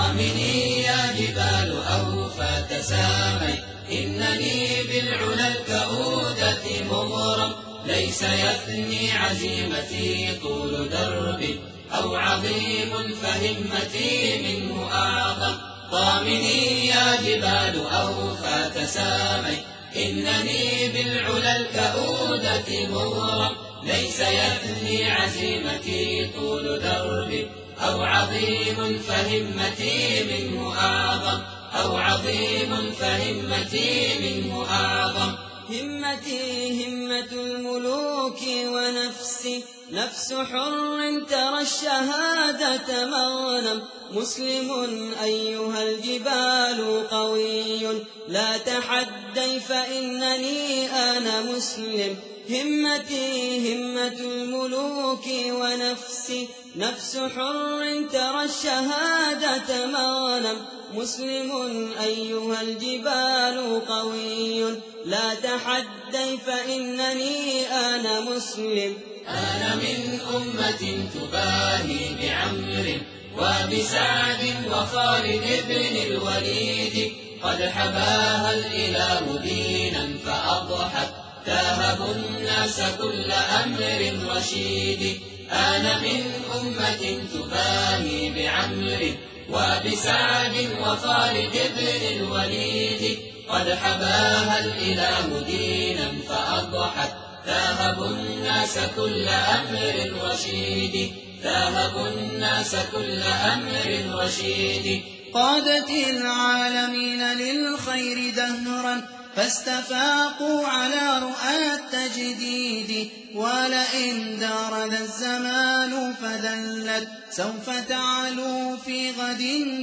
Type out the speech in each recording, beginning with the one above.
طامني يا جبال أوفى تسامي، إنني بالعلا الكؤودة مغرم، ليس يثني عزيمتي طول دربي أو عظيم فهمتي منه أعظم. طامني يا جبال أوفى تسامي، إنني بالعلا الكؤودة مغرم، ليس يثني عزيمتي طول دربي أو عظيم فهمتي منه أعظم، أو عظيم فهمتي منه أعظم. همتي همة الملوك ونفسي نفس حر ترى الشهادة مغنم، مسلم أيها الجبال قوي لا تحدي فإنني أنا مسلم. همتي همة الملوك ونفسي نفس حر ترى الشهادة مغنم، مسلم أيها الجبال قوي لا تحدي فإنني أنا مسلم. أنا من أمة تباهي بعمر وبسعد وخالد بن الوليد، قد حباها الإله دينا فأضحت تاهب الناس كل أمر رشيد. أنا من أمة تباهي بعمر وبسعد وخالد بن الوليد، قد حباها الإله دينا فأضحت تاهب الناس كل أمر رشيد، تاهب الناس كل أمر رشيد. قادت العالمين للخير دهرا فاستفاقوا على رؤى التجديد، ولئن دار ذا الزمان فذلت سوف تعلو في غد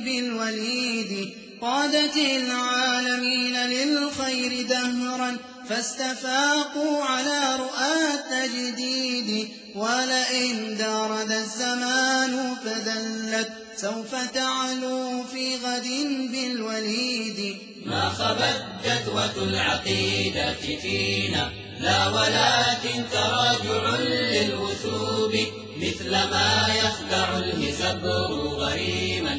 بالوليد. قادت العالمين للخير دهرا فاستفاقوا على رؤى التجديد، ولئن دار ذا الزمان فذلت سوف تعلو في غد بالوليد. ما خبت جدوى العقيدة فينا لا ولكن تراجع للوثوب، مثل ما يخدع الهزبر غريما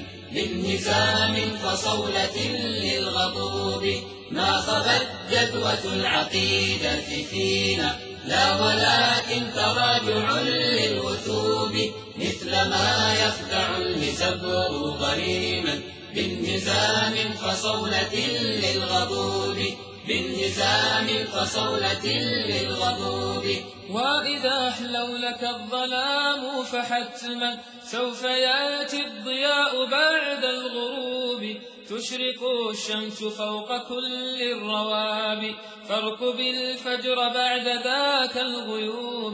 بانهزام فصولة للغضوب. ما خبت جدوى العقيدة فينا لا ولكن تراجع للوثوب، مثل ما يخدع الهزبر غريما بانهزام فصولة للغضوب، بانهزام فصولة للغضوب. وإذا أحلوا لك الظلام فحتما سوف يأتي الضياء بعد الغروب، تشرق الشمس فوق كل الرواب، فاركب الفجر بعد ذاك الغيوب.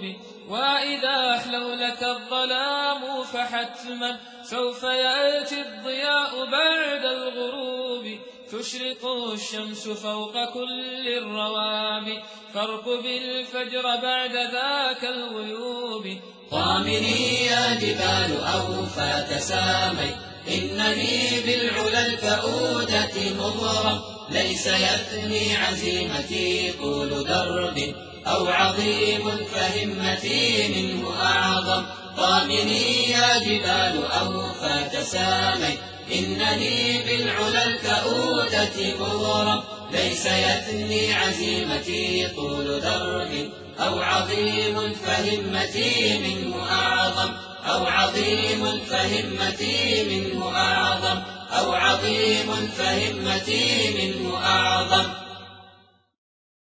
وإذا أحلوا لك الظلام فحتما سوف يأتي الضياء بعد الغروب، تشرق الشمس فوق كل الرواب، فاركب الفجر بعد ذاك الغيوب. طامني يا جبال أوفى تسامي، إنني بالعلا الكؤودة مغرم، ليس يثني عزيمتي طول درب أو عظيم فهمتي منه أعظم. طامني يا جبال أوفى تسامي، إنني بالعلا الكؤودة مغرم، ليس يثني عزيمتي طول درب أو عظيم فهمتي منه أعظم، أو عظيم فهمتي منه أعظم، أو عظيم فهمتي منه أعظم.